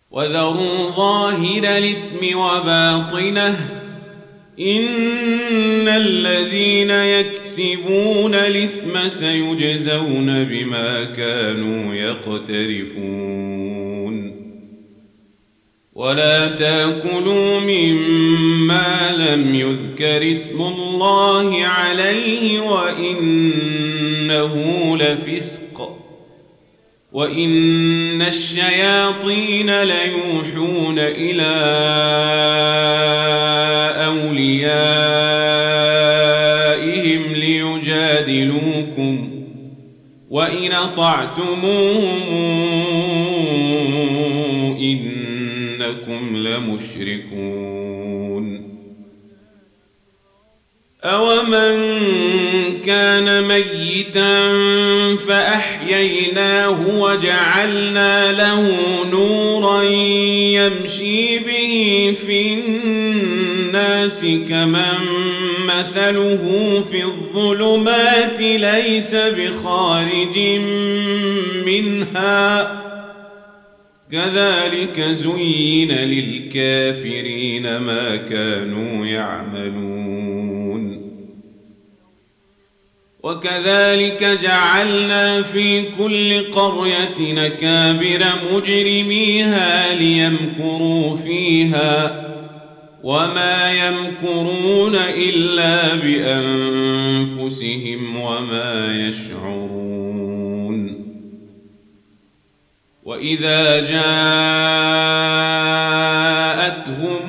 وذروا ظاهر الإثم وباطنه إن الذين يكسبون الإثم سيجزون بما كانوا يقترفون ولا تأكلوا مما لم يذكر اسم الله عليه وإنه لفسق وإن الشياطين ليوحون إلى أوليائهم ليجادلوكم وإن أطعتموهم إنكم لمشركون أومن كان ميتا فأحييناه وجعلنا له نورا يمشي به في الناس كمن مثله في الظلمات ليس بخارج منها كذلك زين للكافرين ما كانوا يعملون وكذلك جعلنا في كل قرية أكابر مجرميها ليمكروا فيها وما يمكرون إلا بأنفسهم وما يشعرون وإذا جاءتهم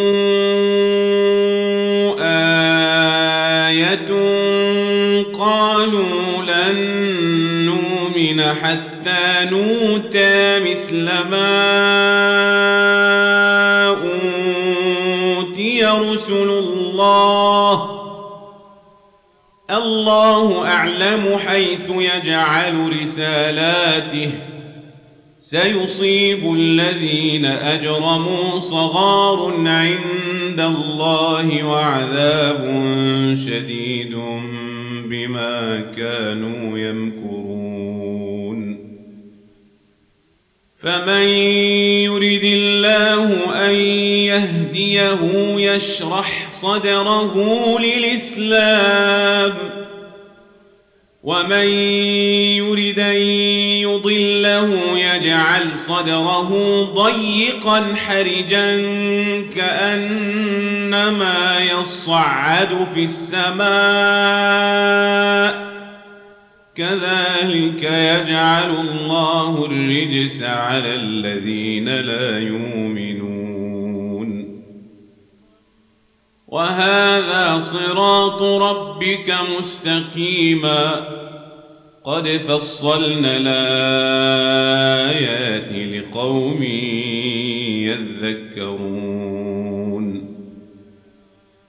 آية قالوا لن نؤمن حتى نؤتى مثل ما أوتي رسل الله أعلم حيث يجعل رسالاته سيصيب الذين أجرموا صغار عند الله وعذاب شديد بما كانوا يمكرون فمن يرد الله أن يهديه يشرح صدره للإسلام ومن يرد أن يضله يجعل صدره ضيقا حرجا كأنما يصعد في السماء كذلك يجعل الله الرجس على الذين لا يؤمنون وهذا صراط ربك مستقيما قد فصلنا الآيات لقوم يذكرون